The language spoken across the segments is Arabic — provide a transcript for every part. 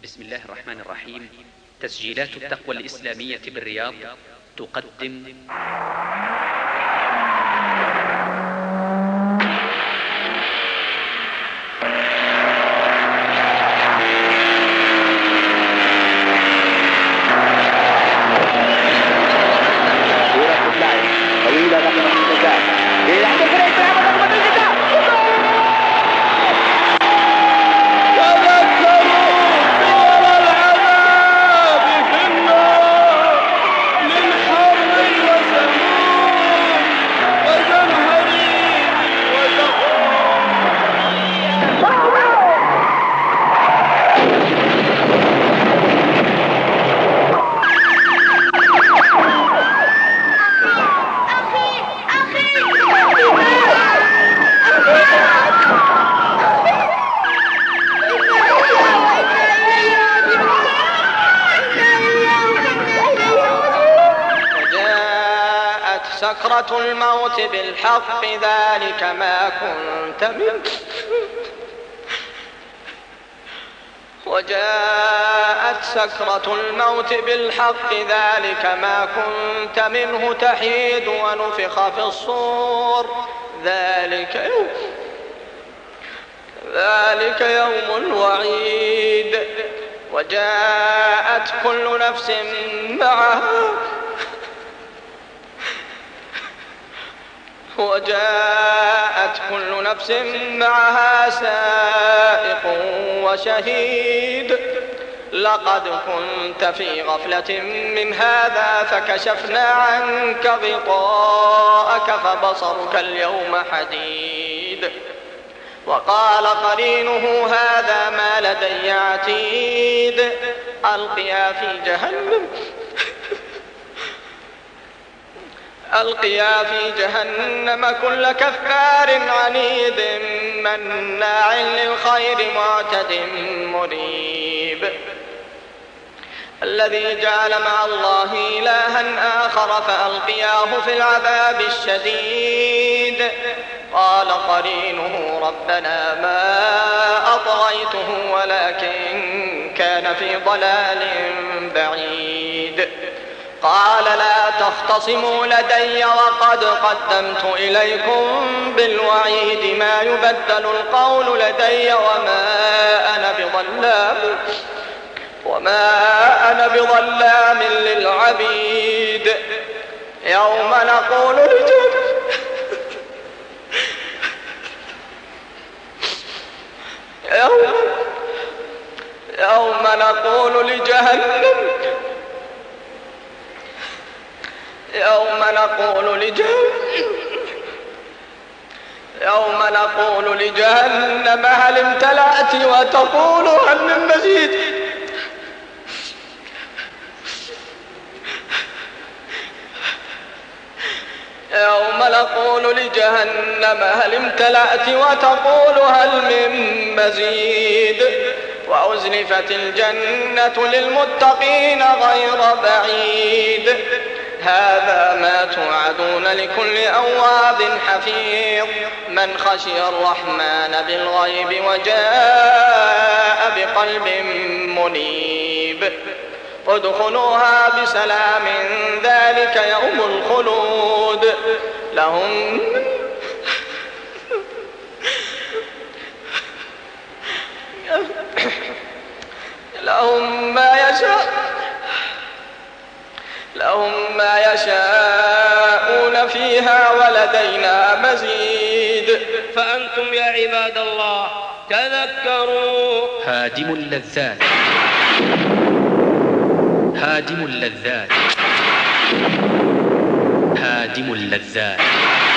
بسم الله الرحمن الرحيم. تسجيلات التقوى الإسلامية بالرياض تقدم سكرة الموت بالحق ذلك ما كنت منه وجاءت سكرة الموت بالحق ذلك ما كنت منه تحيد ونفخ في الصور ذلك يوم الوعيد وجاءت كل نفس معها سائق وشهيد لقد كنت في غفلة من هذا فكشفنا عنك غطاءك فبصرك اليوم حديد وقال قرينه هذا ما لدي عتيد ألقيا في جهنم كل كفار عنيد مناع للخير معتد مريب الذي جعل مع الله إلها آخر فألقياه في العذاب الشديد قال قرينه ربنا ما أطغيته ولكن كان في ضلال بعيد قال لا تختصموا لدي وقد قدمت إليكم بالوعيد ما يبدل القول لدي وما أنا بظلام للعبيد يوم نقول لجهنم هل امتلأت وتقول هل من مزيد يوم نقول لجهنم هل امتلأت وتقول هل من مزيد وأزلفت الجنة للمتقين غير بعيد هذا ما توعدون لكل أواب حفيظ من خشي الرحمن بالغيب وجاء بقلب منيب ادخلوها بسلام ذلك يوم الخلود لهم ما يشاءون فيها ولدينا مزيد فأنتم يا عباد الله تذكروا هادم اللذات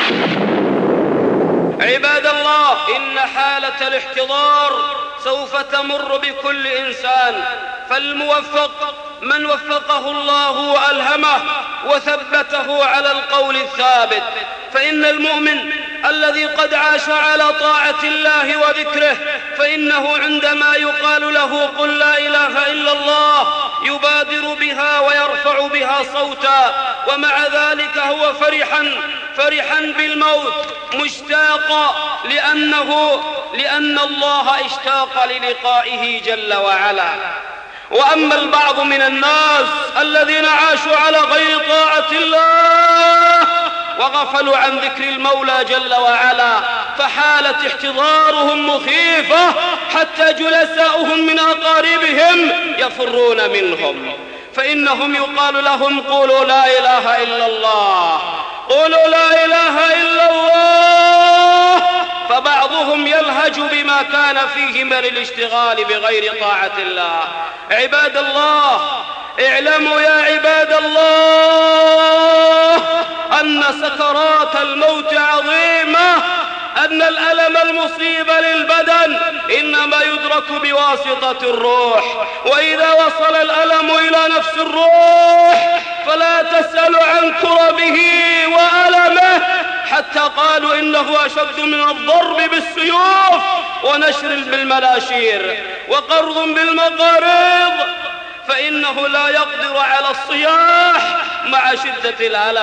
عباد الله إن حالة الاحتضار سوف تمر بكل إنسان فالموفق من وفقه الله وألهمه وثبته على القول الثابت فإن المؤمن الذي قد عاش على طاعة الله وذكره فإنه عندما يقال له قل لا إله إلا الله يبادر بها ويرفع بها صوتا ومع ذلك هو فرحا بالموت مشتاقا لأن الله اشتاق للقائه جل وعلا وأما البعض من الناس الذين عاشوا على غير طاعة الله وغفلوا عن ذكر المولى جل وعلا، فحالة احتضارهم مخيفة حتى جلساؤهم من أقاربهم يفرون منهم، فإنهم يقال لهم قولوا لا إله إلا الله، قولوا لا إله إلا الله، فبعضهم يلهج بما كان فيه من الاشتغال بغير طاعة الله. عباد الله، اعلموا يا عباد الله أن سكرات الموت عظيمة، أن الألم المصيب للبدن إنما يدرك بواسطة الروح، وإذا وصل الألم إلى نفس الروح فلا تسأل عن كربه وألمه، حتى قالوا إنه أشد من الضرب بالسيوف ونشر بالملاشير وقرض بالمقارض، فإنه لا يقدر على الصياح مع شدة الألم.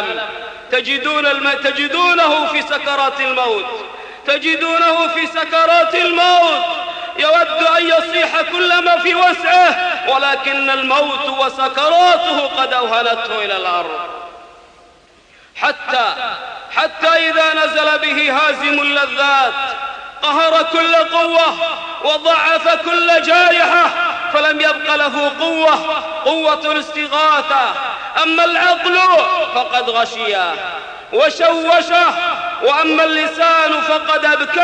تجدونه في سكرات الموت، تجدونه في سكرات الموت يود أن يصيح كل ما في وسعه، ولكن الموت وسكراته قد أوهنته إلى الأرض، حتى إذا نزل به هازم اللذات قهر كل قوة وضعف كل جارحة، فلم يبق له قوة الاستغاثة. أما العقل فقد غشيه وشوشه، وأما اللسان فقد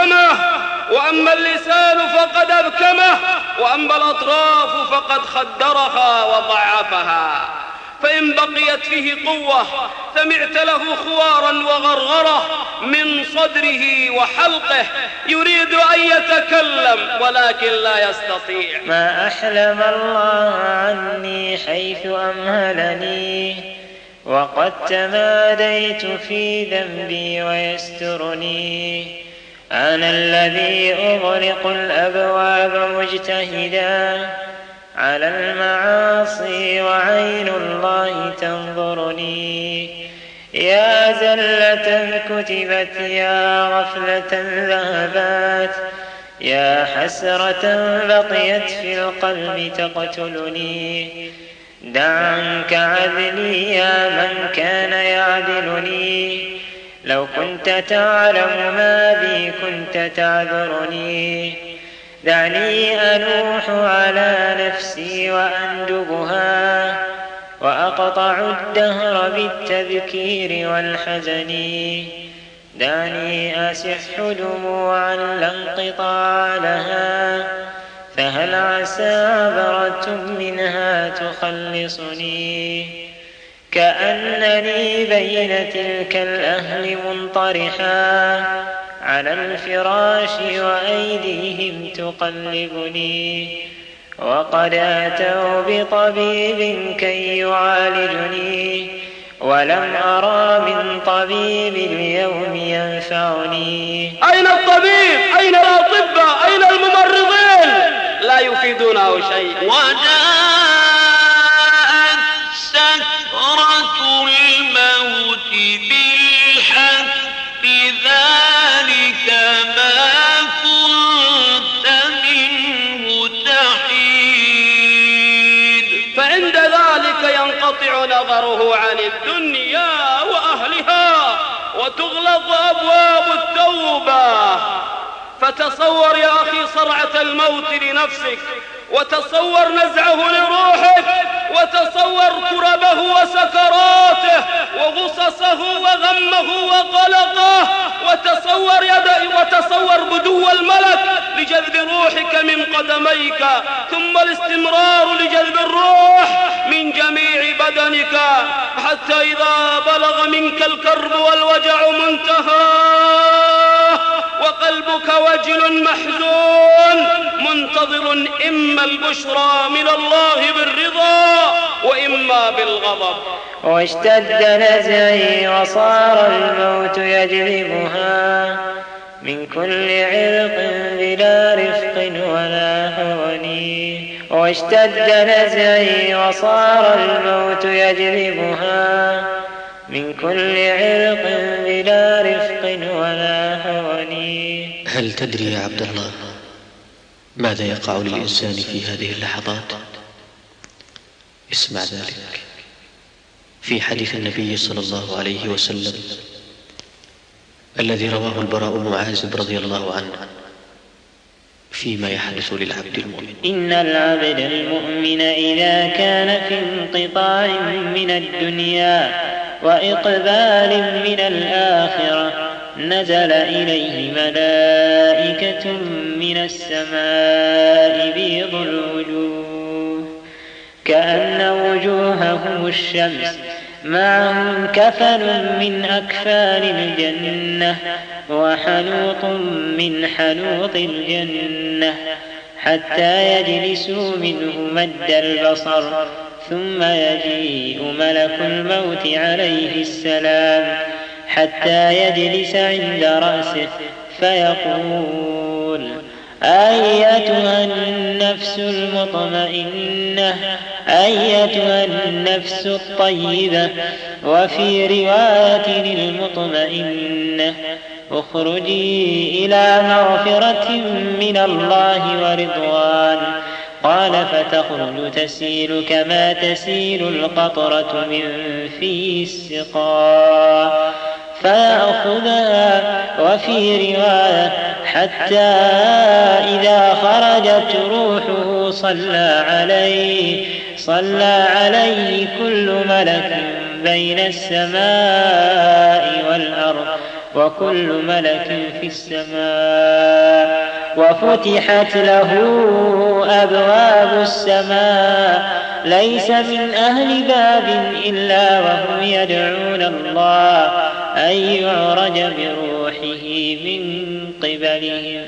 أبكمه، وأما الأطراف فقد خدرها وضعفها. فإن بقيت فيه قوة سمعت له خوارا وغرغرة من صدره وحلقه يريد أن يتكلم ولكن لا يستطيع. ما أحلم الله عني حيث أمهلني، وقد تماديت في ذنبي ويسترني. أنا الذي أغلق الأبواب مجتهدا على المعاصي وعين الله تنظرني. يا زلة كتبت، يا غفلة ذهبت، يا حسرة بقيت في القلب تقتلني. دع عنك عدلي يا من كان يعدلني، لو كنت تعلم ما بي كنت تعذرني. دعني أنوح على نفسي وأندبها، وأقطع الدهر بالتذكير والحزن. دعني أسح دموعا لا انقطاع لها، فهل عسى عبرة منها تخلصني. كأنني بين تلك الأهل منطرحا على الفراش وأيديهم تقلبني، وقد أتوا بطبيب كي يعالجني، ولم أرى من طبيب اليوم ينفعني. أين الطبيب؟ أين الأطباء؟ أين الممرضين؟ لا يفيدونه شيء. وجاءت سكرة الموت بالحق، ذلك ما كنت منه تحيد. فعند ذلك ينقطع نظره عن الدنيا وأهلها وتغلق أبواب التوبة. فتصور يا أخي صرعة الموت لنفسك، وتصور نزعه لروحك، وتصور كربه وسكراته وغصصه وغمه وقلقه، وتصور بدو الملك لجذب روحك من قدميك، ثم الاستمرار لجذب الروح من جميع بدنك، حتى إذا بلغ منك الكرب والوجع منتهى وقلبك وجل محزون منتظر إما البشرى من الله بالرضا وإما بالغضب. واشتد نزعي وصار الموت يجلبها من كل عرق بلا رفق ولا هوني. واشتد نزعي وصار الموت يجلبها من كل عرق بلا رفق ولا هوني. هل تدري يا عبد الله ماذا يقع للإنسان في هذه اللحظات؟ اسمع ذلك في حديث النبي صلى الله عليه وسلم الذي رواه البراء بن عازب رضي الله عنه فيما يحدث للعبد المؤمن: إن العبد المؤمن إذا كان في انقطاع من الدنيا وإقبال من الآخرة نزل إليه ملائكة من السماء بيض الوجوه كأن وجوههم الشمس، معهم كفن من أكفان الجنة وحنوط من حنوط الجنة، حتى يجلسوا منه مد البصر، ثم يجيء ملك الموت عليه السلام حتى يجلس عند رأسه فيقول: أيتها النفس المطمئنة، أيتها النفس الطيبة، وفي رواية المطمئنة: اخرجي إلى مغفرة من الله ورضوان. قال: فتخرج تسيل كما تسيل القطرة من في السقاء فيأخذها. وفي رواية: حتى إذا خرجت روحه صلى عليه كل ملك بين السماء والأرض، وكل ملك في السماء، وفتحت له أبواب السماء، ليس من أهل باب إلا وهم يدعون الله أن يعرج بروحه من قبلهم،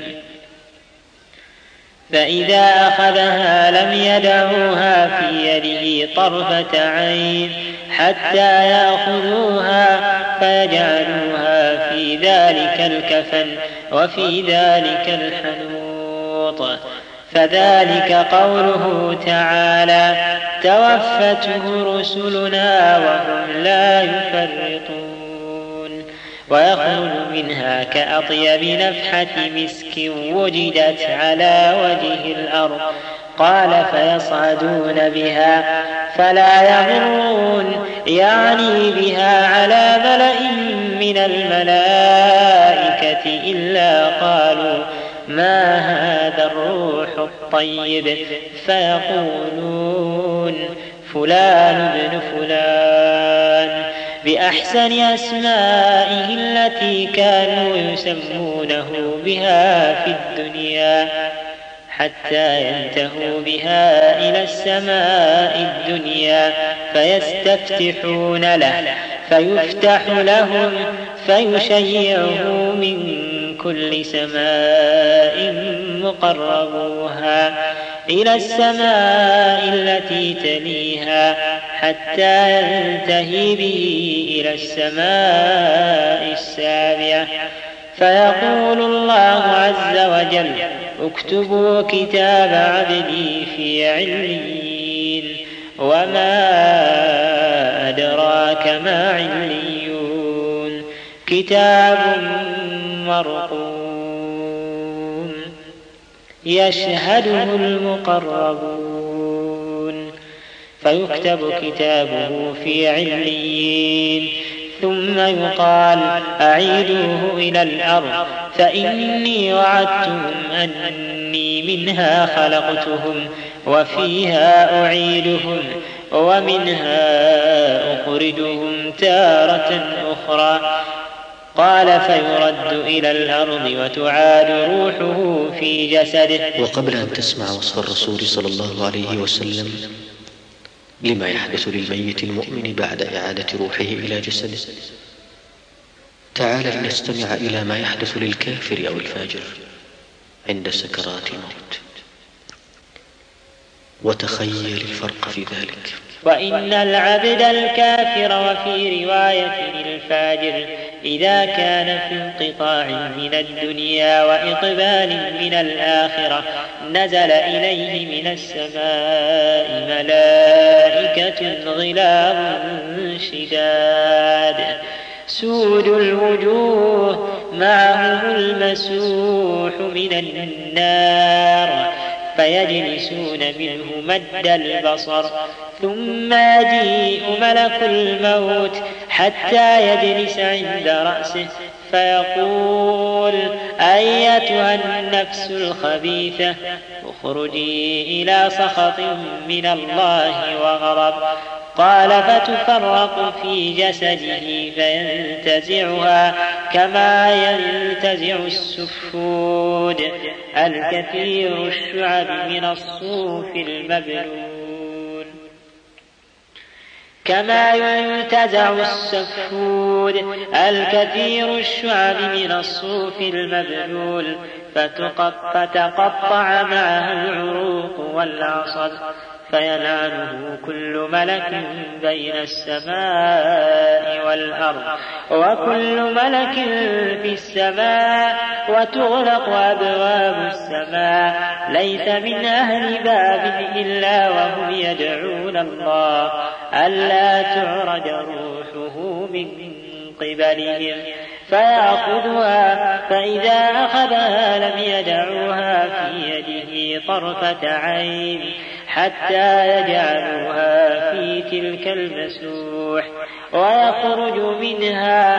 فإذا أخذها لم يدعوها في يده طرفة عين حتى يأخذوها فيجعلوها في ذلك الكفن وفي ذلك الحنوط. فذلك قوله تعالى: توفته رسلنا وهم لا يفرطون، ويخرج منها كأطيب نفحة مسك وجدت على وجه الأرض. قال: فيصعدون بها فلا يمرون، يعني بها على ملأ من الملائكة إلا قالوا: ما هذا الروح الطيب، فيقولون: فلان ابن فلان، بأحسن أسمائه التي كانوا يسمونه بها في الدنيا، حتى ينتهوا بها إلى السماء الدنيا فيستفتحون له فيفتح لهم فيشيعه من كل سماء مقربوها إلى السماء التي تليها، حتى ينتهي به إلى السماء السابعة. فيقول الله عز وجل: اكتبوا كتاب عبدي في عليين. وما أدراك ما عليون، كتاب مرقوم يشهده المقربون. فيكتب كتابه في عليين، ثم يقال: أعيدوه إلى الأرض فإني وعدتهم أني منها خلقتهم وفيها أعيدهم ومنها أخرجهم تارة أخرى. قال: فيرد إلى الأرض وتعاد روحه في جسده. وقبل أن تسمع وصف الرسول صلى الله عليه وسلم لما يحدث للميت المؤمن بعد إعادة روحه إلى جسده، تعال لنستمع إلى ما يحدث للكافر أو الفاجر عند سكرات الموت، وتخيل الفرق في ذلك. وإن العبد الكافر، وفي رواية الفاجر، إذا كان في انقطاع من الدنيا وإقبال من الآخرة نزل إليه من السماء ملائكة غلاظ شداد سود الوجوه، معهم المسوح من النار، فيجلسون منه مد البصر، ثم يجيء ملك الموت حتى يجلس عند رأسه فيقول: أيتها النفس الخبيثة اخرجي إلى سخط من الله وغضب. قال: فتفرق في جسده فينتزعها كما ينتزع السفود الكثير الشعب من الصوف المبلول، كما ينتزع السفود الكثير الشعب من الصوف المبلول، فتقطع معها العروق والعصب، فيلعنه كل ملك بين السماء والأرض وكل ملك في السماء، وتغلق أبواب السماء، ليس من أهل باب إلا وهم يدعون الله ألا تعرج روحه من قبلهم، فيأخذها، فإذا أخذها لم يدعوها في يده طرفة عين حتى يجعلوها في تلك المسوح، ويخرج منها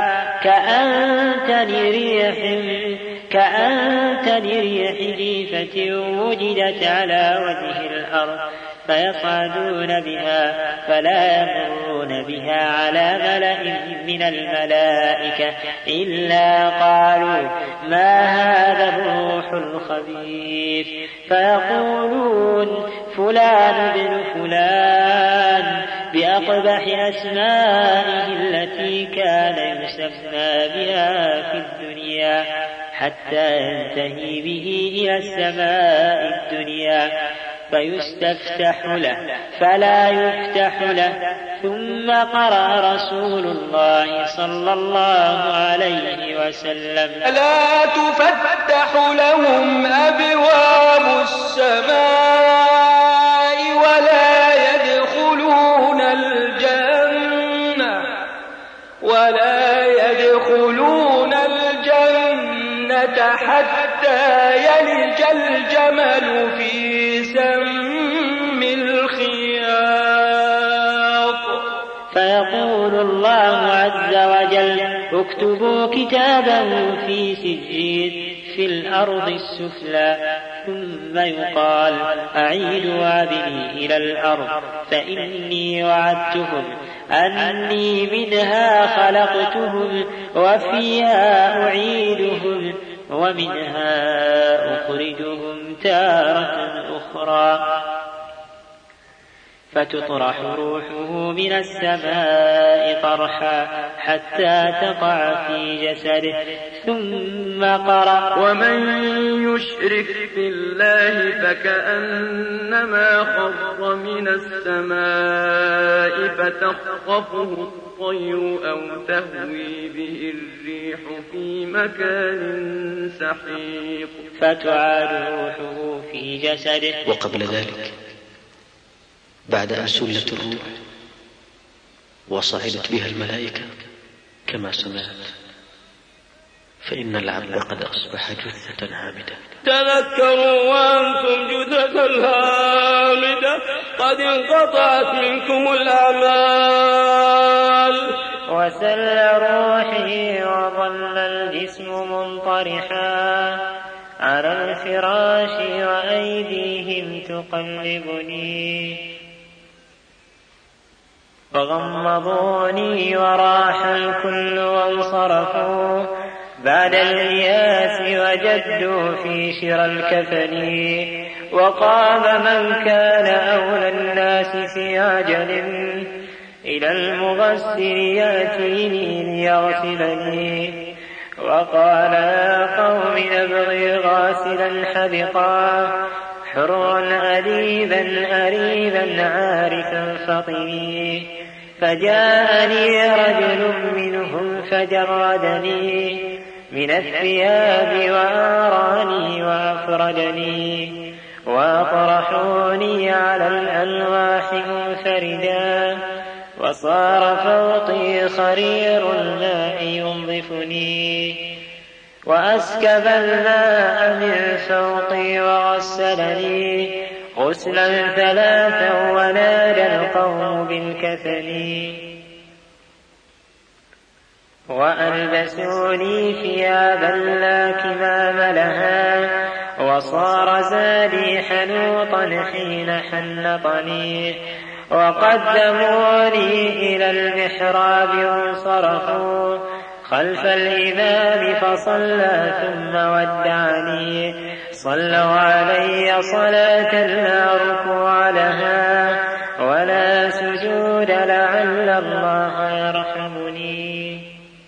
كأنتن ريح جيفة وجدت على وجه الأرض، فيصعدون بها فلا يمرون بها على ملأ من الملائكة إلا قالوا: ما هذا الروح الخبيث؟ فيقولون: فلان بن فلان، بأقبح أسمائه التي كان يسمى بها في الدنيا، حتى ينتهي به إلى السماء الدنيا فيستفتح له فلا يفتح له. ثم قرأ رسول الله صلى الله عليه وسلم: لا تفتح لهم أبواب السماء ولا يدخلون الجنة حتى يلج الجمل في سم الخياط. فيقول الله عز وجل: اكتبوا كتابه في سجين في الأرض السفلى. ثم يقال: أعيدوا عبدي إلى الأرض، فإني وعدتهم أني منها خلقتهم وفيها أعيدهم ومنها أخرجهم تارة أخرى. فتطرح روحه من السماء طرحا حتى تقع في جسده. ثم قرأ: ومن يشرك بالله فكأنما خر من السماء فتخطفه الطير أو تهوي به الريح في مكان سحيق. فتعاد روحه في جسده. وقبل ذلك بعد أن سلت الروح وصعدت بها الملائكة كما سمعت، فإن العبد قد أصبح جثة هامدة. تذكروا وأنتم جثة هامدة قد انقطعت منكم الأعمال. وسل روحي وظل الجسم منطرحا على الفراش وأيديهم تقلبني، فغمضوني وراح الكل وانصرفوا بعد الإياس وجدوا في شرى الكفن. وقام من كان أولى الناس في عجل إلى المغسل يأتيني ليغسلني، وقال: يا قوم أبغي غاسلا حذقا حرا أديبا أريبا عارفا فطني. فجاءني رجل منهم فجردني من الثياب وآراني وأفردني، وأطرحوني على الألواح منفردا، وصار فوقي خرير الماء ينظفني، وأسكب الماء من فوقي وغسلني غسلا 3 ونادى القوم بالكفن وألبسوني ثيابا لا كمام لها وصار زادي حنوطا حين حنطني وقدموني إلى المحراب وانصرفوا خلف الإمام فصلى ثم ودعني صلوا علي صلاة لا ركوع لها ولا سجود لعل الله يرحمني.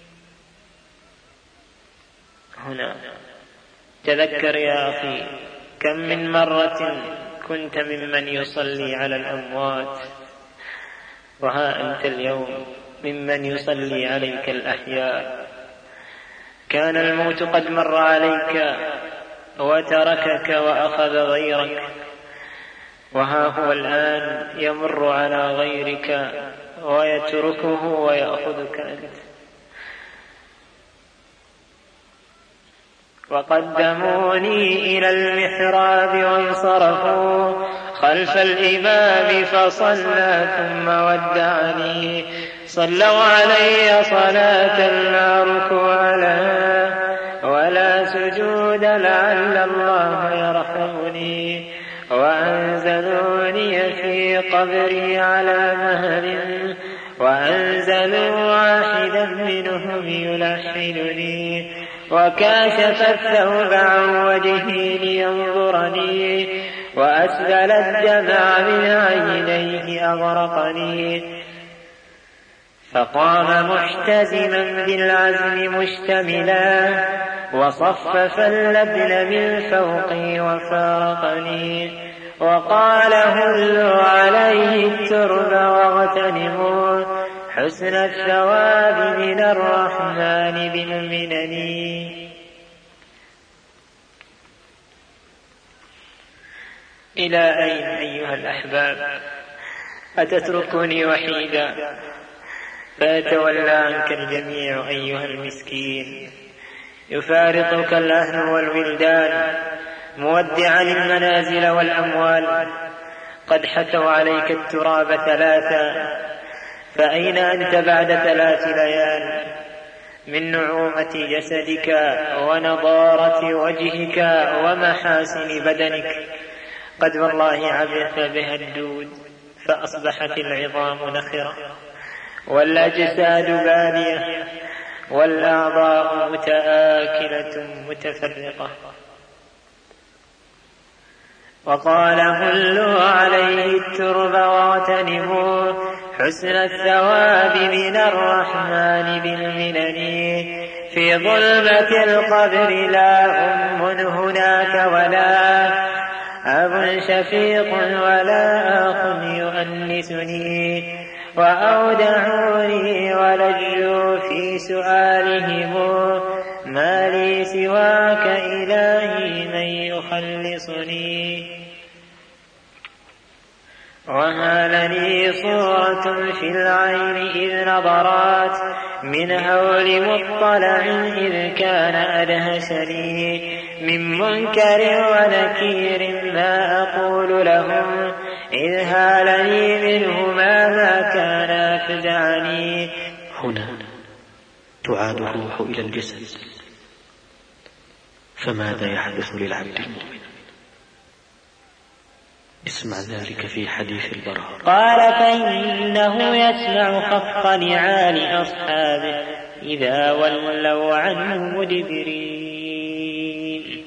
هنا تذكر يا أخي كم من مرة كنت ممن يصلي على الأموات، وها أنت اليوم ممن يصلي عليك الأحياء. كان الموت قد مر عليك وتركك وأخذ غيرك، وها هو الآن يمر على غيرك ويتركه ويأخذك أنت. وقدموني إلى المحراب وانصرفوا خلف الإمام فصلى ثم ودعني صلوا علي صلاة لا ركوع لها ولا سجود لعل الله يرحمني. وأنزلوني في قبري على مهل وأنزلوا واحدا منهم يلحنني وكاشف الثوب عن وجهي لينظرني وأسبل الدمع من عينيه أغرقني. فقام محتزما بالعزم مشتملا وصفف اللبن من فوقي وفارقني وقال هلوا عليه الترب واغتنموا حسن الثواب من الرحمن بالمنن. إلى أين أيها الأحباب أتتركني وحيدا فيتولى عنك الجميع أيها المسكين؟ يفارقك الأهل والولدان مودعا المنازل والأموال، قد حكوا عليك التراب 3، فأين أنت بعد 3 ليال من نعومة جسدك ونضارة وجهك ومحاسن بدنك؟ قد والله عبث بها الدود فأصبحت العظام نخرة والأجساد بالية والأعضاء متآكلة متفرقة. وقال هلوا عليه الترب واغتنموا حسن الثواب من الرحمن بالمنن. في ظلمة القبر لا أم هناك ولا أب شفيق ولا أخ يؤنسني وأودعوني ولجوا في سؤالهم ما لي سواك إلهي من يخلصني. وهالني صورة في العين إذ نظرات من هول مطلع إذ كان أدهشني من منكر ونكير ما أقول لهم إذ هالني منهما ما كان أفزعني. هنا تعاد الروح إلى الجسد، فماذا يحدث للعبد المؤمن؟ اسمع ذلك في حديث البراء. قال فإنه يسمع خف نعال أصحابه إذا ولوا عنه مدبرين،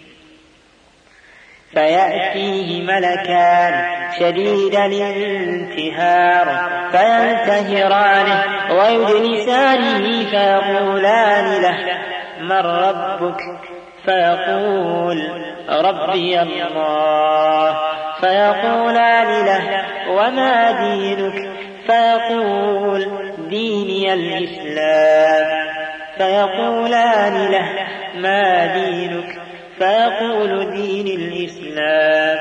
فيأتيه ملكان شديد الانتهار فينتهرانه ويجلسانه فيقولان له من ربك؟ فيقول ربي الله. فيقولان له وما دينك؟ فيقول ديني الإسلام. فيقولان له ما دينك؟ فيقول دين الإسلام.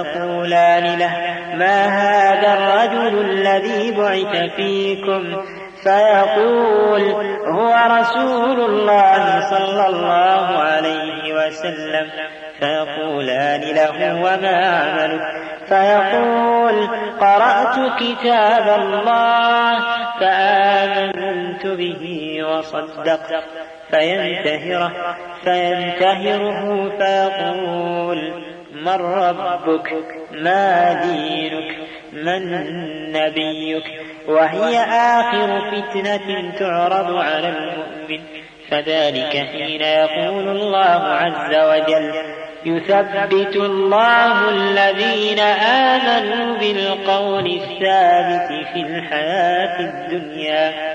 فيقولان له ما هذا الرجل الذي بعث فيكم؟ فيقول هو رسول الله صلى الله عليه وسلم، فيقولان له وما عملك؟ فيقول قرأت كتاب الله فآمنت به وصدقت. فينتهره فيقول من ربك؟ ما دينك؟ من نبيك؟ وهي آخر فتنة تعرض على المؤمن. فذلك حين يقول الله عز وجل يثبت الله الذين آمنوا بالقول الثابت في الحياة الدنيا.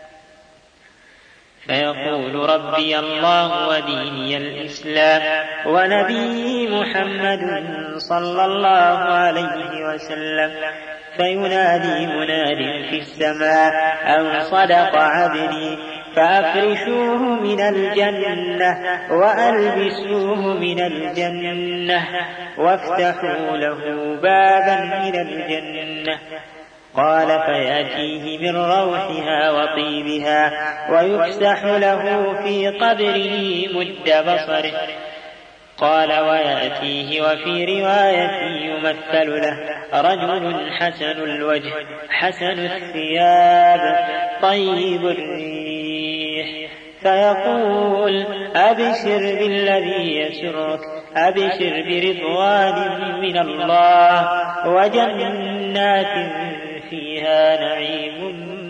فيقول ربي الله وديني الإسلام ونبي محمد صلى الله عليه وسلم. فينادي مناد في السماء أن صدق عبدي، فأفرشوه من الجنة وألبسوه من الجنة وافتحوا له بابا من الجنة. قال فيأتيه من روحها وطيبها ويفسح له في قبره مد بصره. قال ويأتيه وفي رواية يمثل له رجل حسن الوجه حسن الثياب طيب الريح، فيقول أبشر بالذي يسرك، أبشر برضوان من الله وجنات فيها نعيم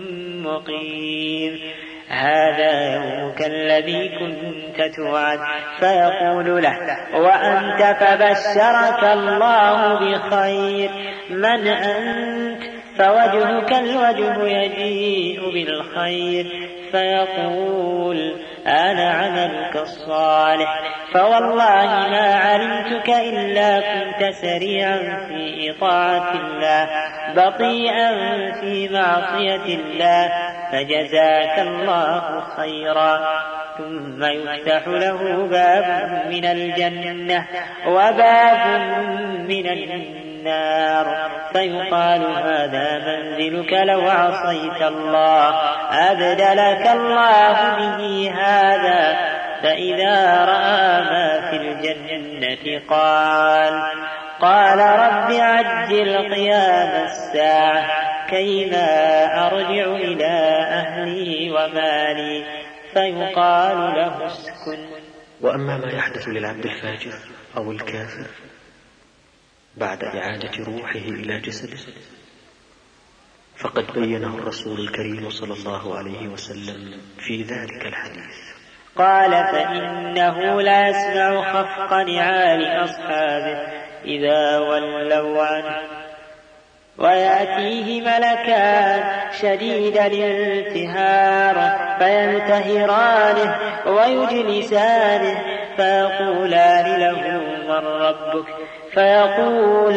مقيم. هذا يومك الذي كنت توعد. فيقول له وأنت؟ فبشرك الله بخير. من أنت؟ فوجهك الوجه يجيء بالخير. فيقول أنا عملك الصالح، فوالله ما علمتك إلا كنت سريعا في إطاعة الله بطيئا في معصية الله، فجزاك الله خيرا. ثم يفتح له باب من الجنة وباب من النار، فيقال هذا منزلك لو عصيت الله أبدلك الله به هذا. فإذا رأى ما في الجنة قال رب عجل قيام الساعة كيما أرجع إلى أهلي ومالي. فيقال له اسكن. وأما ما يحدث للعبد الفاجر أو الكافر بعد إعادة روحه إلى جسده فقد بينه الرسول الكريم صلى الله عليه وسلم في ذلك الحديث. قال فإنه لا يسمع خفق نعال أصحابه إذا ولوا عنه، ويأتيه ملكان شديد الانتهار فينتهرانه ويجلسانه فيقولان له من ربك؟ فيقول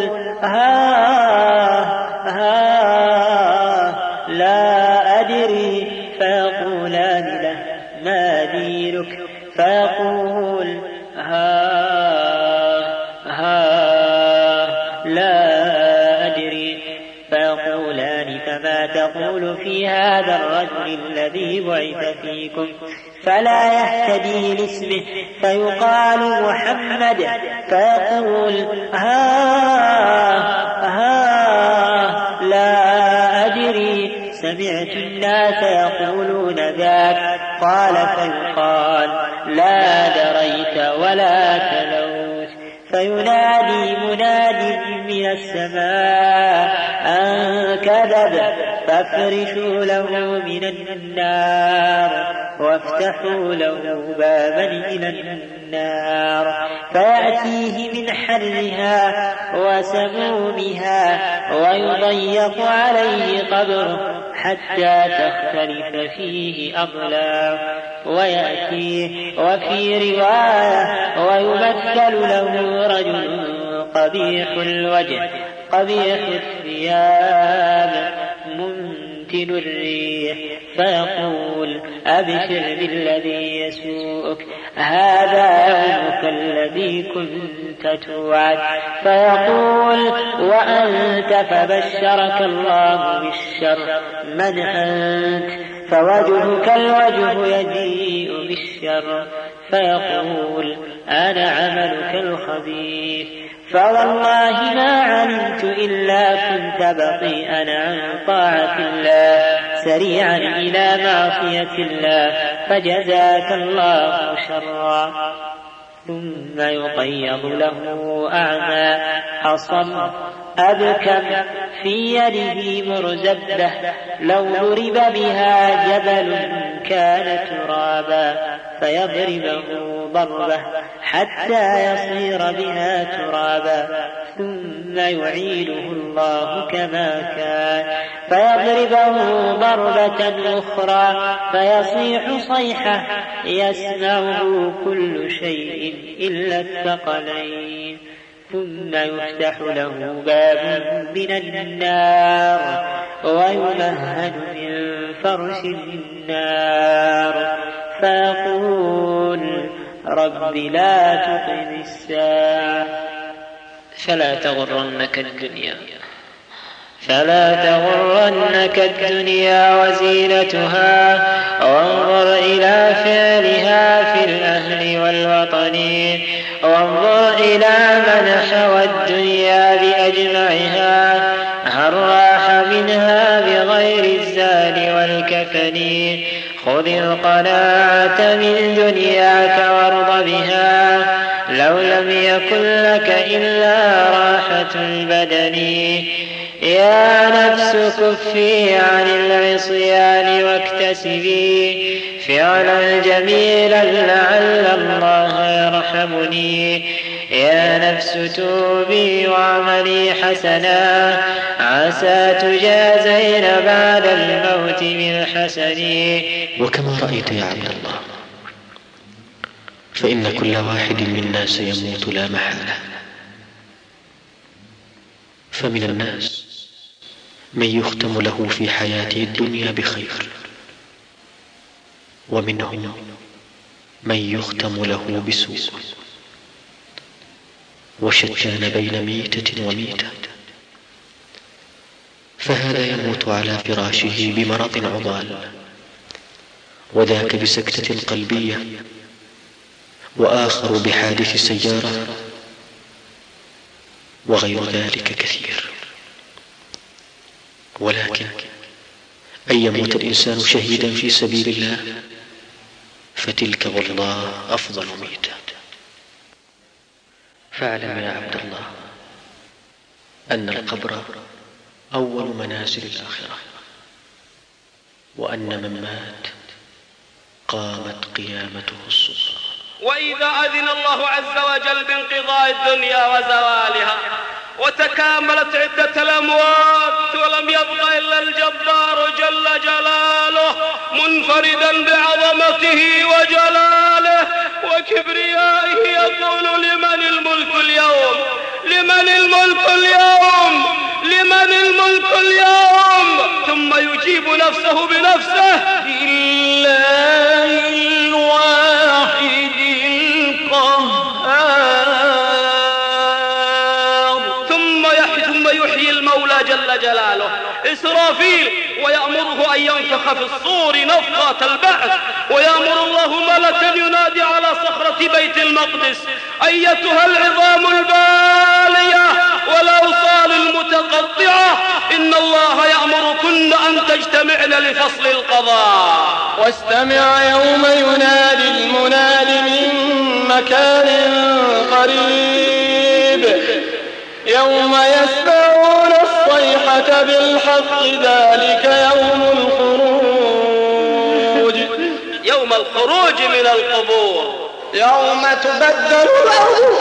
لا أدري. فيقولان له ما دينك؟ فيقول لا أدري. فيقولان فما تقول في هذا الرجل الذي بعث فيكم؟ فلا يهتدي لاسمه فيقال محمد. فيقول لا أدري، سمعت الناس يقولون ذاك. قال فيقال لا دريت ولا تلوت. فينادي مناد من السماء أن كذب، فافرشوا له من النار وافتحوا له بابا إلى النار، فيأتيه من حرها وسمومها ويضيق عليه قبره حتى تختلف فيه أضلاعه. ويأتيه وفي رواية ويمثل له رجل قبيح الوجه قبيح الثياب تنتن الريح فيقول أبشر بالذي يسوءك هذا يومك الذي كنت توعد، فيقول وأنت فبشرك الله بالشر من أنت؟ فوجهك الوجه يجيء بالشر فيقول أنا عملك الخبيث، فوالله ما علمت إلا كنت بطيئا عن طاعة الله سريعا إلى معصية الله فجزاك الله شرا. ثم يقيض له أعمى أصم أبكم في يده مرزبة لو ضرب بها جبل كان ترابا فيضربه ضربة حتى يصير بها ترابا، ثم يعيده الله كما كان فيضربه ضربة أخرى فيصيح صيحة يسمعه كل شيء إلا الثقلين، ثم يفتح له باب من النار ويمهد من فرش النار فيقول رب لا تقم الساعة فلا تغرنك الدنيا وزينتها، وانظر إلى فعلها في الأهل والوطن، وانظر إلى من حوى الدنيا بأجمعها هل راح منها بغير الزاد والكفن. خذ القناعة من دنياك وارض بها لو لم يكن لك إلا راحة البدن. يا نفس كفي عن العصيان واكتسبي فعلا جميلا لعل الله يرحمني. يا نفس توبي واعملي حسنا عسى تجازين بعد الموت بالحسن. وكما رأيت يا عبد الله فإن كل واحد منا سيموت لا محالة، فمن الناس من يختم له في حياته الدنيا بخير، ومنهم من يختم له بسوء، وشتان بين ميتة وميتة. فهذا يموت على فراشه بمرض عضال، وذاك بسكتة قلبية، وآخر بحادث سيارة، وغير ذلك كثير. ولكن أن يموت الإنسان شهيدا في سبيل الله فتلك والله أفضل ميتة. فاعلم يا عبد الله أن القبر أول منازل الآخرة، وأن من مات قامت قيامته الصغرى. وإذا أذن الله عز وجل بانقضاء الدنيا وزوالها وتكاملت عدة الأموات ولم يبق إلا الجبار جل جلاله منفردا بعظمته وجلاله وكبريائه يقول لمن الملك اليوم؟ لمن الملك اليوم؟ لمن الملك اليوم؟ ثم يجيب نفسه بنفسه لله الواحد القهار. ثم يحيي المولى جل جلاله إسرافيل ويأمره أن ينفخ في الصور نفخة البعث، ويأمر الله ملكا ينادي على صخرة بيت المقدس أيتها العظام البالية والأوصال المتقطعة إن الله يأمركن أن تجتمعن لفصل القضاء. واستمع يوم ينادي المناد من مكان قريب يوم يسمعون الصيحة بالحق ذلك يوم الخروج. يوم الخروج من القبور. يوم تبدل الأرض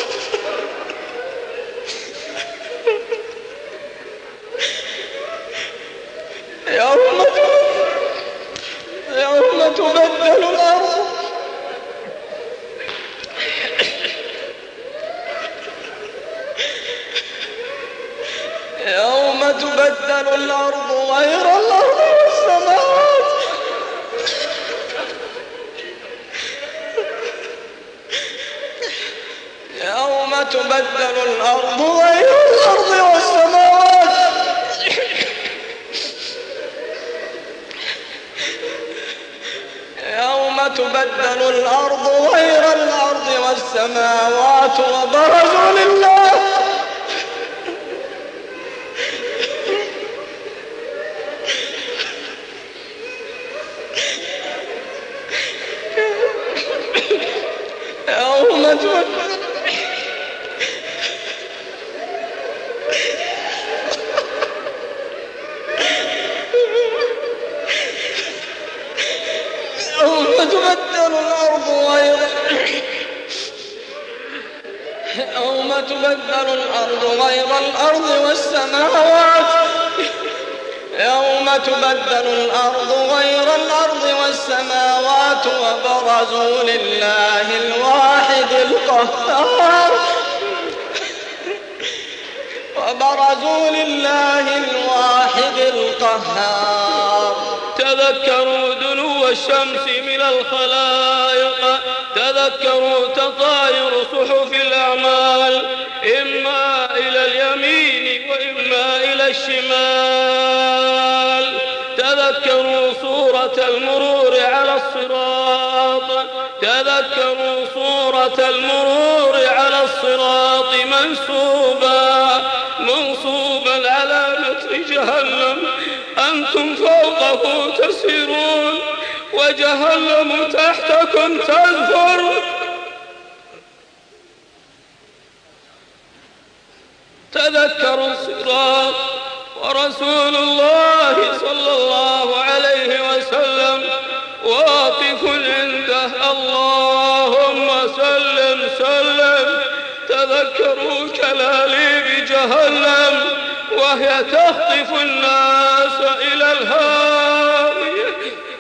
يوم تبدل الأرض يوم تبدل الأرض غير الأرض والسماوات يوم تبدل الأرض غير الأرض والسماوات يوم تبدل الأرض غير الأرض والسماوات وبرزوا لله يوم تبدل الأرض غير الأرض والسماوات يوم تبدل الأرض غير الأرض والسماوات وبرزوا لله الواحد القهار وبرزوا لله الواحد القهار. تذكروا دنو الشمس من الخلائق، تذكروا تطاير صحف الأعمال إما إلى اليمين وإما إلى الشمال. تذكروا صورة المرور على الصراط، تذكروا صورة المرور على الصراط منصوبا على متن جهنم، أنتم فوقه تسيرون وجهنم تحتكم تزفر. تذكروا الصراط ورسول الله صلى الله عليه وسلم واقف عنده اللهم سلم سلم. تذكروا كلاليب جهنم وهي تخطف الناس إلى الهاوية.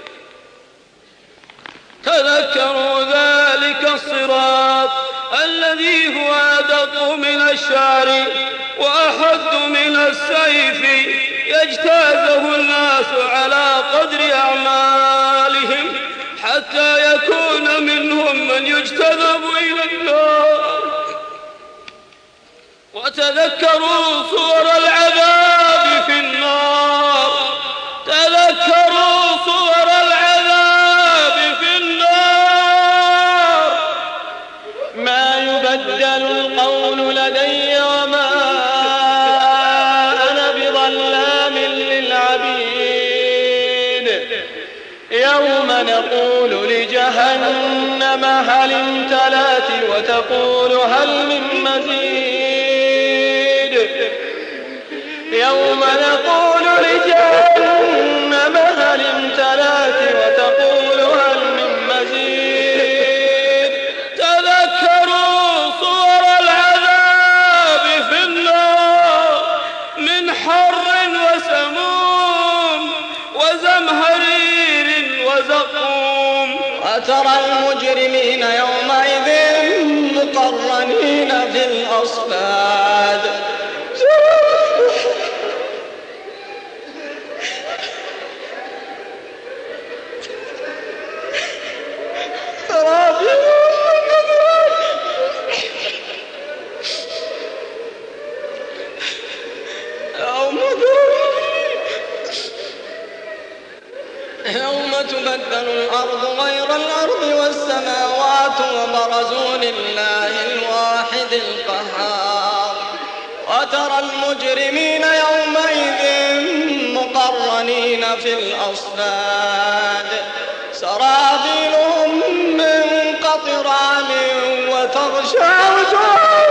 تذكروا ذلك الصراط الذي هو أدق من الشعر وأحد من السيف، يجتازه الناس على قدر أعمالهم حتى يكون منهم من يجتذب إلى النار. وتذكروا صور العذاب في النار، تذكروا صور العذاب في النار. ما يبدل القول لدي وما أنا بظلام للعبيد. يوم نقول لجهنم هل امتلأت وتقول هل من مزيد. يوم نقول لجهنم هل امتلأت وتقول هل من مزيد. تذكروا صور العذاب في النار من حر وسموم وزمهرير وزقوم. وترى المجرمين يومئذ مقرنين في الأصفاد. يوم تبدل الأرض غير الأرض والسماوات وبرزوا لله الواحد القهار. وترى المجرمين يومئذ مقرنين في الأصفاد، سرابيلهم من قطران وتغشى وجوههم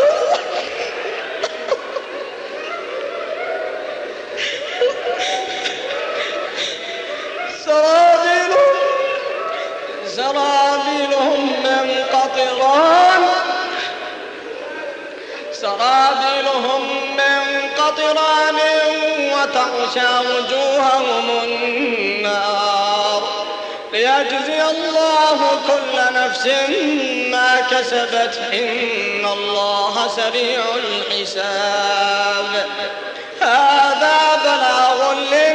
سرابيلهم من قطران وتغشى وجوههم النار. ليجزي الله كل نفس ما كسبت إن الله سريع الحساب. هذا بلاغ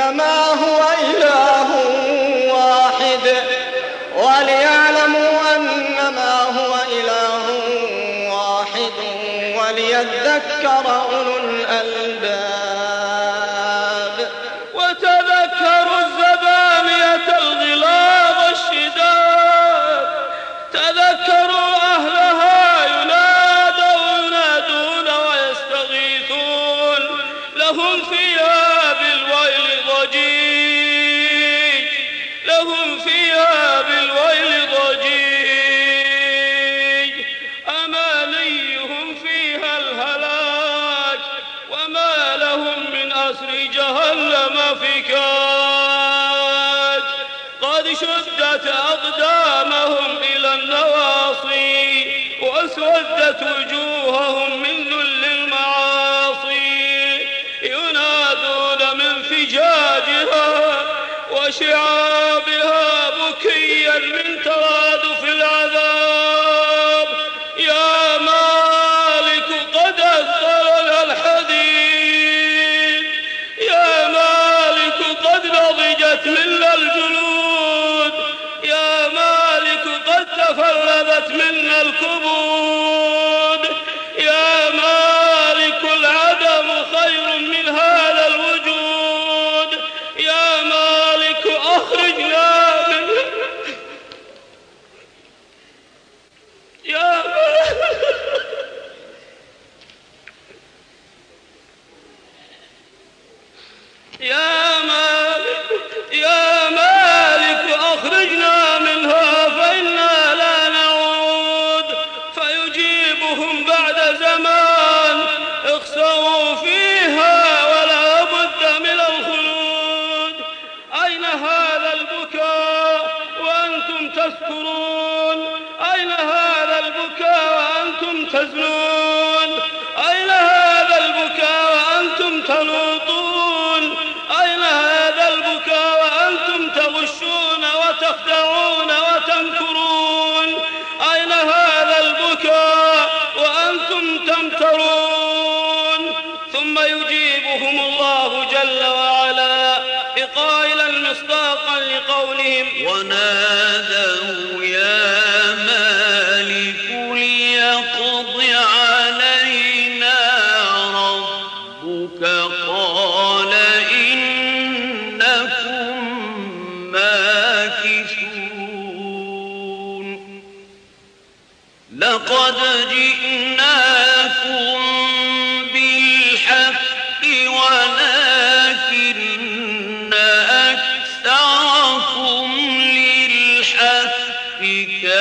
إنما هو إله واحد وليعلموا أنما هو إله واحد وليذكر أولو الألباب. وتذكروا الزبانية الغلاظ الشداد، تذكروا أهلها ينادون ويستغيثون، لهم فيها بالويل ضجيج، لهم فيها بالويل ضجيج، أمانيهم فيها الهلاك وما لهم من أسر جهنم فكاك. قد شدت أقدامهم إلى النواصي واسودت وجوههم من ذل المعاصي، ينادون من فجاجها وشعابها بكيا من ترادف العذاب. يا مالك قد أثقلنا الحديد، يا مالك قد نضجت منا الجلود، يا مالك قد تفلذت منا الكبود، يا مالك العدم خير من هذا الوجود، يا مالك أخرجنا من يا مالك أخرجنا منها فإنا لا نعود. فيجيبهم بعد زمان اخسئوا فيها ولا بد من الخلود. أين هذا البكاء وأنتم تذكرون؟ أين هذا البكاء وأنتم تزنون؟ أين هذا البكاء وأنتم تلوطون؟ أين هذا البكاء وأنتم تغشون وتخدعون وتمكرون؟ أين هذا البكاء وأنتم تمترون؟ ثم يجيبهم الله جل وعلا بقائلا مصداقا لقولهم: ونادوا يا مالك ليقض علينا ربك قال إنكم ماكثون. لقد جئناكم بالحق ولكن أكثركم للحق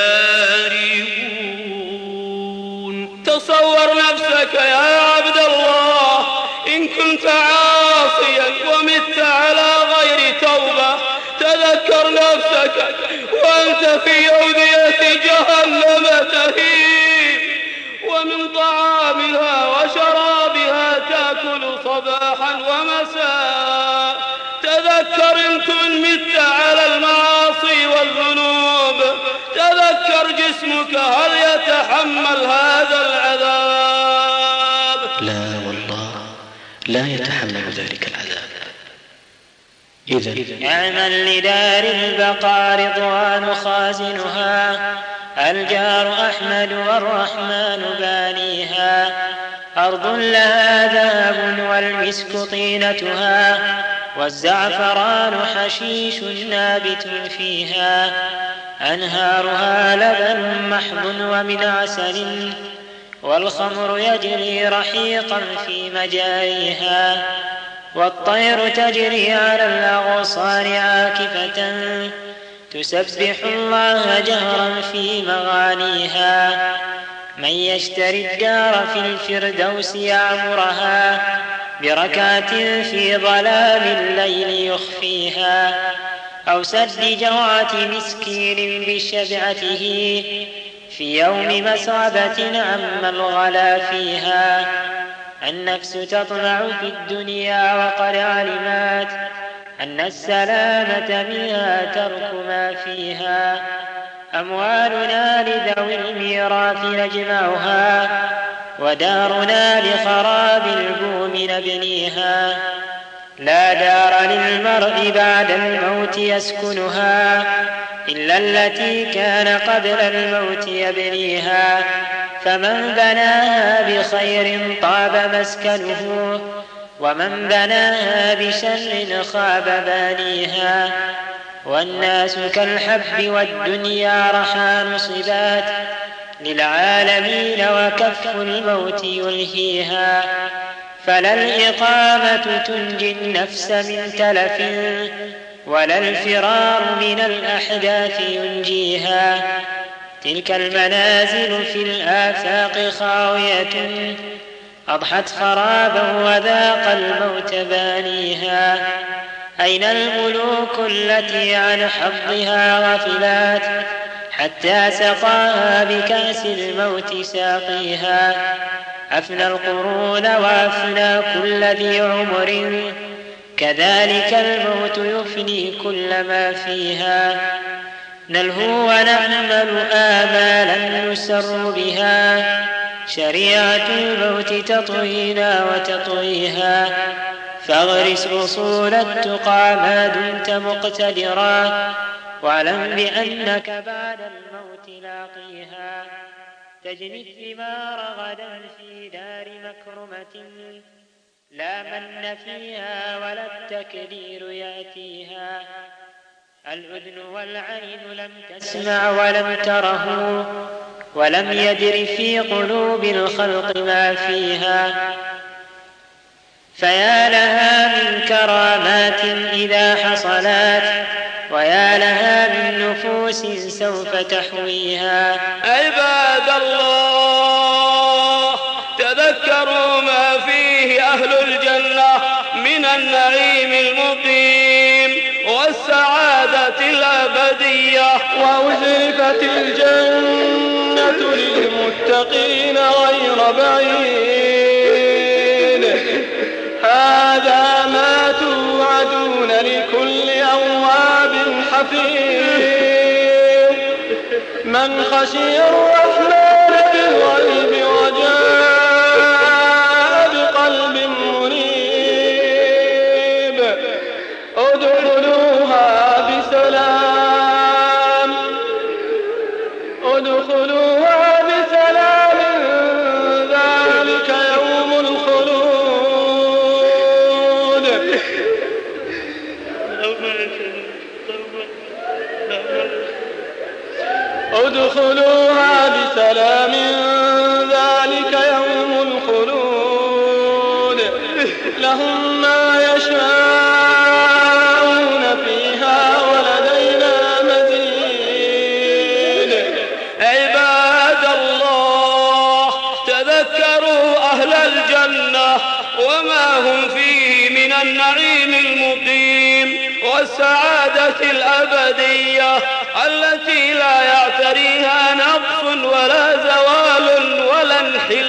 كارهون. تصور نفسك يا عبد الله إن كنت عاصيا ومت على غير توبة، تذكر نفسك وأنت في أودية جهنم تهيم، ومن طعامها وشرابها تأكل صباحا ومساء. تذكر إن كنت مت على المعاصي والذنوب، تذكر جسمك هل يتحمل هذا العذاب؟ لا والله لا يتحمل ذلك العذاب. إذن اعمل لدار البقاء رضوان خازنها، الجار أحمد والرحمن بانيها. أرض لها ذهب والمسك طينتها، والزعفران حشيش نابت فيها. أنهارها لبن محض ومن عسل، والخمر يجري رحيقا في مجاريها. والطير تجري على الأغصان عاكفة، تسبح الله جهرا في مغانيها. من يشتري الدار في الفردوس يعمرها، بركات في ظلام الليل يخفيها. أو سد جوعة مسكين بشبعته، في يوم مسعبة عم الغلا فيها. النفس تطمع في الدنيا وقد علمت أن السلامة منها ترك ما فيها. أموالنا لذوي الميراث نجمعها، ودارنا لخراب البوم نبنيها. لا دار للمرء بعد الموت يسكنها إلا التي كان قبل الموت يبنيها، فمن بناها بخير طاب مسكنه، ومن بناها بشر خاب بانيها. والناس كالحب والدنيا رحى نصبات للعالمين، وكف الموت يلهيها. فلا الإقامة تنجي النفس من تلف، ولا الفرار من الأحداث ينجيها. تلك المنازل في الآفاق خاوية، أضحت خرابا وذاق الموت بانيها. أين الملوك التي عن حظها غفلات، حتى سقاها بكأس الموت ساقيها. أفنى القرون وأفنى كل ذي عمر، كذلك الموت يفني كل ما فيها. نلهو ونأمل آمالا نسر بها، شريعة الموت تطوينا وتطويها. فاغرس أصول التقى ما دمت مقتدرا، واعلم بأنك بعد الموت لاقيها. تجني الثمار غدا في دار مكرمة، لا من فيها ولا التكدير يأتيها. الأذن والعين لم تسمع ولم تره، ولم يدر في قلوب الخلق ما فيها. فيا لها من كرامات إذا حصلت، ويا لها من نفوس سوف تحويها. عباد الله، تذكروا ما فيه أهل الجنة من النعيم المقيم والسعادة الأبدية. وأزلفت الجنة للمتقين غير بعيد، هذا ما توعدون لكل أواب حفيظ. من خشي الرحمن بالغيب وجاء بقلب منيب، ادخلوها بسلام، ادخلوها بسلام، ذلك يوم الخلود. ادخلوها بسلام، ذلك يوم الخلود. لهم ما يشاءون فيها ولدينا مزيد. عباد الله، تذكروا أهل الجنة وما هم فيه من النعيم المقيم والسعادة الأبدية التي لا يعتريها نقص ولا زوال ولا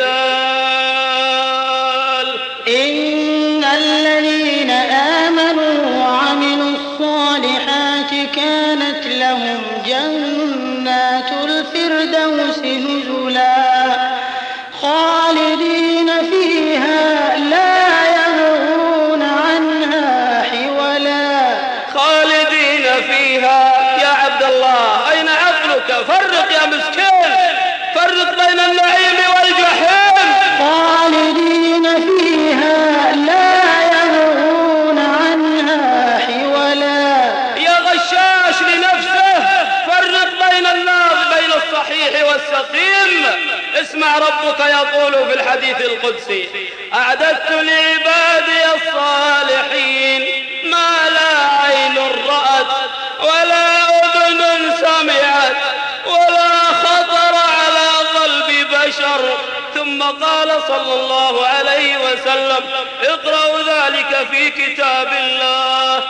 انحلال. إن الذين آمنوا وعملوا الصالحات كانت لهم جنات الفردوس نزلا، خالدين فيها لا يبغون عنها حولا. خالدين فيها. يا عبد الله، أين عقلك؟ فرق يا مسكين، فرق بين النعيم والجحيم. خالدين فيها لا يبغون عنها حولا. يا غشاش لنفسه، فرق بين النار بين الصحيح والسقيم. اسمع ربك يقول في الحديث القدسي: أعددت لعبادي الصالحين ما لا عين رأت ولا أذن سمعت ولا خطر على قلب بشر. ثم قال صلى الله عليه وسلم: اقرأوا ذلك في كتاب الله.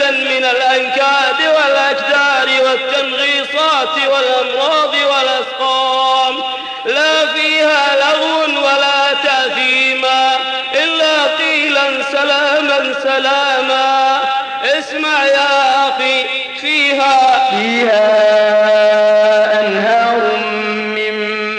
نجا من الأنكاد والأكدار والتنغيصات والأمراض والأسقام، لا فيها لغو ولا تأثيما إلا قيلا سلاما سلاما. اسمع يا أخي، فيها أنهار من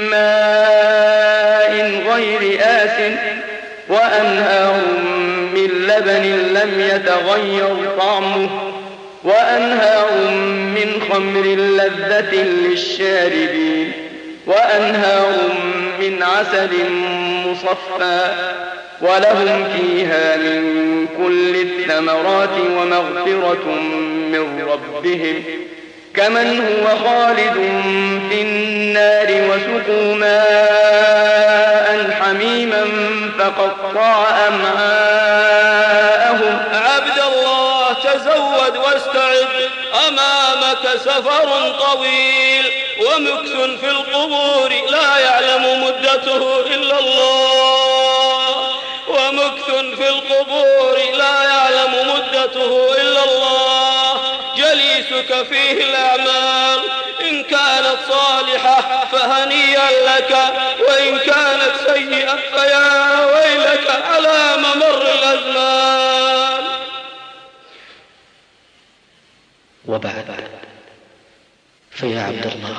ماء غير آسن وأنهار من لبن لم يتغير طعمه وأنهار من خمر لذة للشاربين وأنهار من عسل مصفى ولهم فيها من كل الثمرات ومغفرة من ربهم كمن هو خالد في النار وسقوا ماء حميما فقطع أمعاءهم. عبد الله تزود واستعد، أمامك سفر طويل ومكث في القبور لا يعلم مدته إلا الله، ومكث في القبور لا يعلم مدته إلا الله. جليسك فيه الأعمال، إن كانت صالحة فهنيئا لك، وإن كانت سيئة فيا ويلك على ممر الأزمان. وبعد، فيا عبد الله،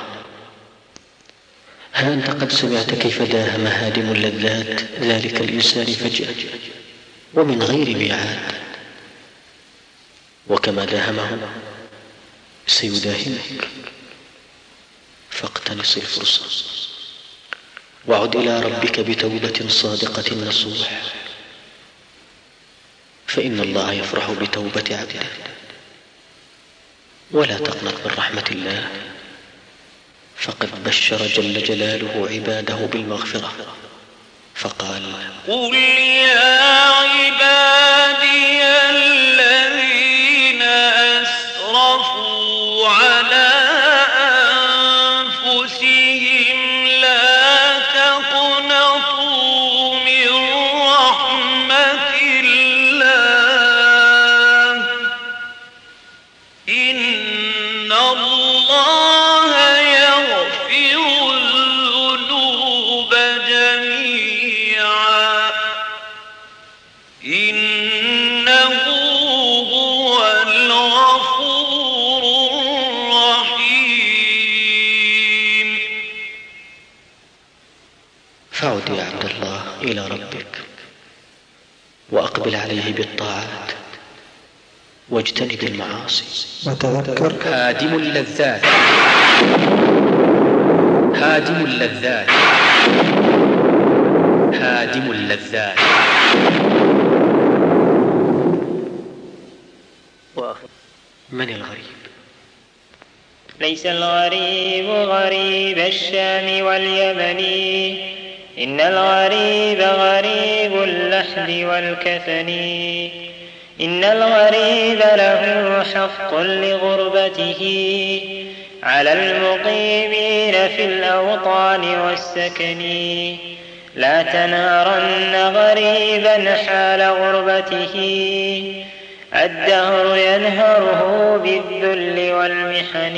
ها أنت قد سمعت كيف داهم هادم اللذات ذلك الإنسان فجأة ومن غير ميعاد، وكما داهمه سيداهمك، فاقتنص الفرصة وعد إلى ربك بتوبة صادقة نصوح، فإن الله يفرح بتوبة عبده. ولا تقنط من رحمة الله، فقد بشر جل جلاله عباده بالمغفرة فقال: قل يا عبادي الذين أسرفوا على أنفسهم لا تقنطوا من رحمة الله، إن الله يغفر الذنوب جميعا إنه هو الغفور الرحيم. فعد يا عبد الله إلى ربك وأقبل عليه بالطاعات واجتنب المعاصي، وتذكر هادم اللذات، هادم اللذات، هادم اللذات. من الغريب؟ ليس الغريب غريب الشام واليمن، إن الغريب غريب اللحد والكفن، إن الغريب له حق لغربته على المقيمين في الأوطان والسكن. لا تنهرن غريبا حال غربته، الدهر ينهره بالذل والمحن.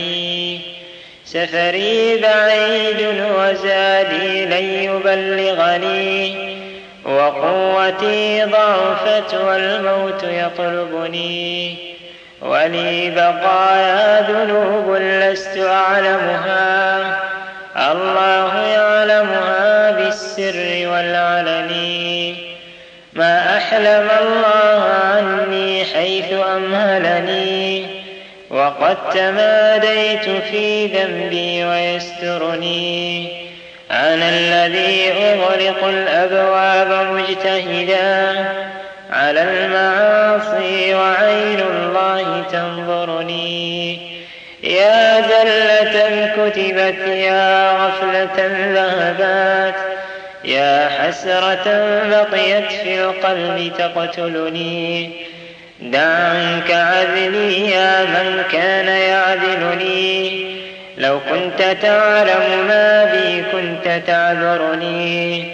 سفري بعيد وزادي لن يبلغني، وقوتي ضعفت والموت يطلبني، ولي بقايا ذنوب لست أعلمها، الله يعلمها بالسر والعلن. ما أحلم الله عني حيث أمهلني، وقد تماديت في ذنبي ويسترني. أنا الذي أغلق الأبواب مجتهدا على المعاصي وعين الله تنظرني. يا زلة كتبت، يا غفلة ذهبت، يا حسرة بقيت في القلب تقتلني. دع عنك عذلي يا من كان يعذلني، لو كنت تعلم ما بي كنت تعذرني.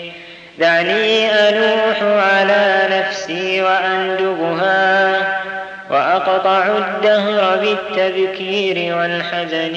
دعني ألوح على نفسي وأندبها، وأقطع الدهر بالتذكير والحزن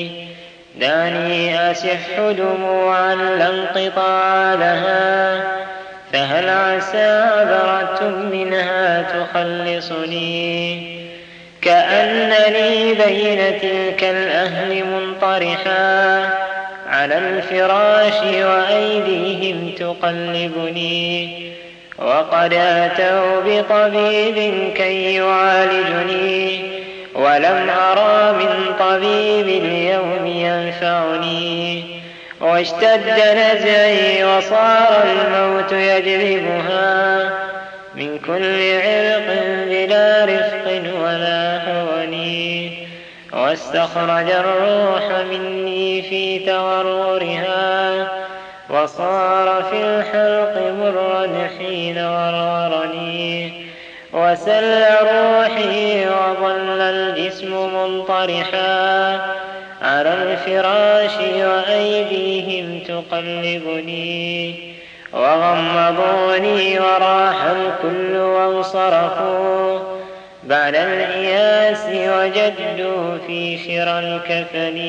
دعني أسح دموعا لا انقطاع لها فهل عسى عبرة منها تخلصني كأنني بين تلك الأهل منطرحا على الفراش وأيديهم تقلبني وقد أتوا بطبيب كي يعالجني ولم أرى من طبيب اليوم ينفعني واشتد نزعي وصار الموت يجلبها من كل عرق بلا رفق ولا هوني واستخرج الروح مني في تورورها وصار في الحلق مرا حين ورورني وسل روحي وظل الجسم منطرحا على الفراش وأيديهم تقلبني وغمضوني وراح الكل وانصرفوا بعد الإياس وجدوا في شرى الكفن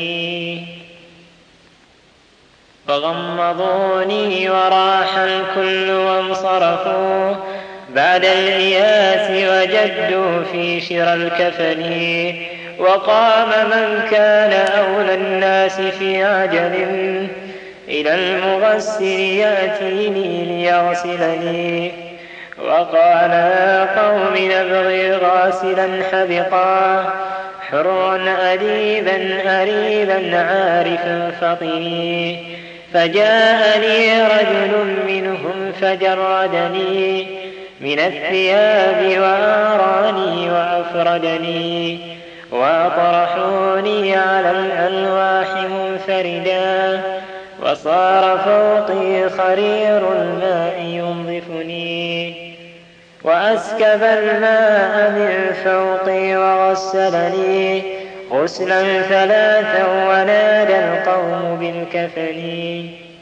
وغمضوني وراح الكل وانصرفوا بعد الإياس وجدوا في شرى الكفن وقام من كان أولى الناس في عجل إلى المغسل يأتيني ليغسلني وقال يا قوم نبغي غاسلا حبقا حرا أديبا أريبا عارفا فطني فجاءني رجل منهم فجردني من الثياب وآراني وأفردني وأطرحوني على الألواح منفردا وصار فوقي خرير الماء ينظفني وأسكب الماء من فوقي وغسلني غسلا ثلاثا ونادى القوم بالكفن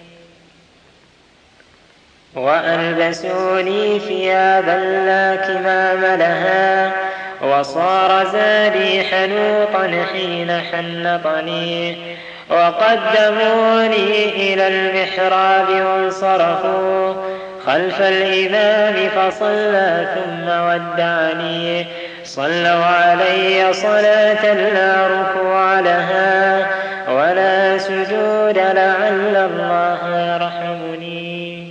وألبسوني ثيابا لا كمام لها وصار زادي حنوطا حين حنطني وقدموني إلى المحراب وانصرفوا خلف الإمام فصلى ثم ودعني صلوا علي صلاة لا ركوع لها ولا سجود لعل الله يرحمني.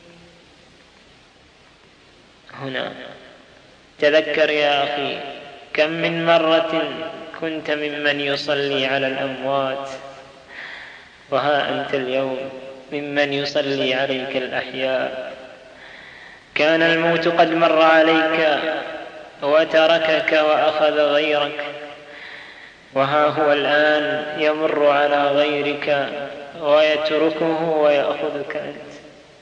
هنا تذكر يا أخي كم من مرة كنت ممن يصلي على الأموات وها أنت اليوم ممن يصلي عليك الأحياء. كان الموت قد مر عليك وتركك وأخذ غيرك وها هو الآن يمر على غيرك ويتركه ويأخذك أنت.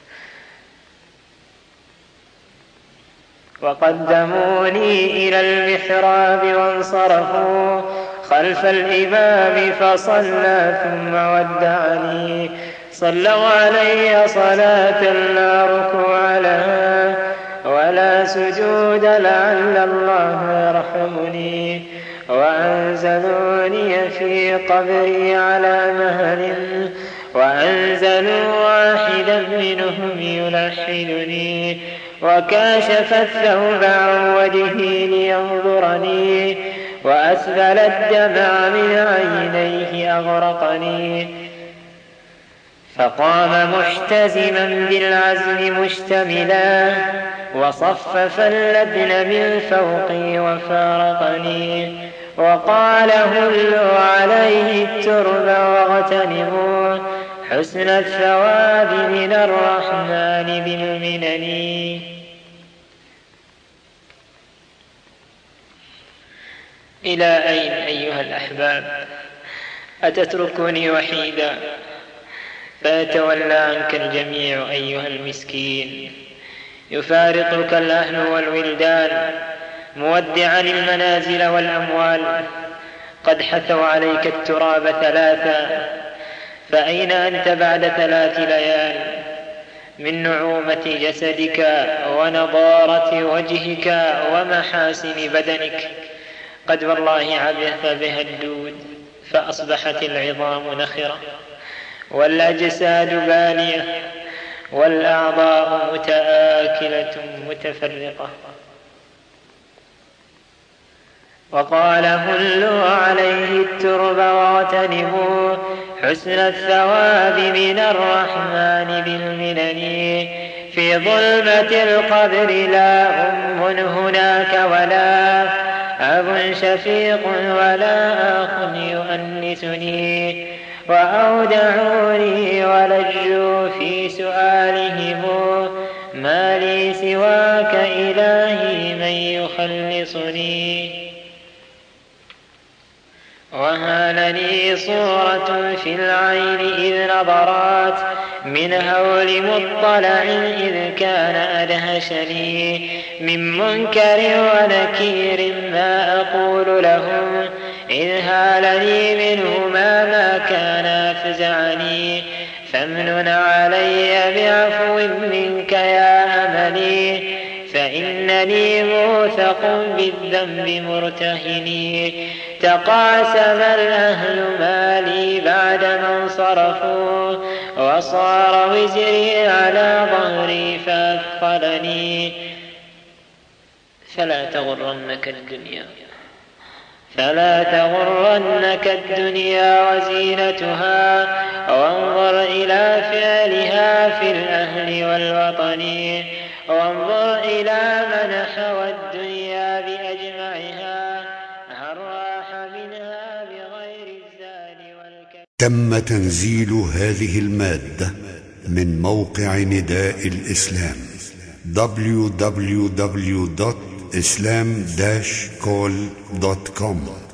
وقدموني إلى المحراب وانصرفوا خلف الإمام فصلى ثم ودعني صلوا علي صلاة لا ركوع لها ولا سجود لعل الله يرحمني وأنزلوني في قبري على مهل وأنزلوا واحدا منهم يلحدني وكاشف الثوب عن وجهي لينظرني وأسبل الدمع من عينيه أغرقني فقام محتزما بالعزم مشتملا وصفف اللبن من فوقي وفارقني وقال هلوا عليه الترب واغتنموا حسن الثواب من الرحمن بالمنن. إلى أين أيها الأحباب أتتركني وحيدا فيتولى عنك الجميع أيها المسكين؟ يفارقك الأهل والولدان مودعا المنازل والأموال قد حثوا عليك التراب ثلاثا فأين أنت بعد 3 ليال من نعومة جسدك ونضارة وجهك ومحاسن بدنك؟ قد والله عبث بها الدود فأصبحت العظام نخرة والأجساد بالية والأعضاء متآكلة متفرقة. وقال هلوا عليه الترب واغتنموا حسن الثواب من الرحمن بالمنن. في ظلمة القبر لا أم هناك ولا أب شفيق ولا أخ يؤنسني. وأودعوني ولجوا في سؤالهم ما لي سواك إلهي من يخلصني. وهان لي صورة في العين إذ نظرات من هول مطلع إذ كان أدهشني. من منكر ونكير ما أقول لهم إذ هالني منهما ما كان أفزعني. فامنن علي بعفو منك يا أملي فإنني موثق بالذنب مرتهني. تقاسم الأهل مالي بعد ما انصرفوا وصار وزري على ظهري فأثقلني. فلا تغرنك الدنيا وزينتها وانظر إلى فعلها في الأهل والوطن. وانظر إلى من حوى الدنيا بأجمعها هل راح منها بغير الزاد والكبد. تم تنزيل هذه المادة من موقع نداء الإسلام www.islam-call.com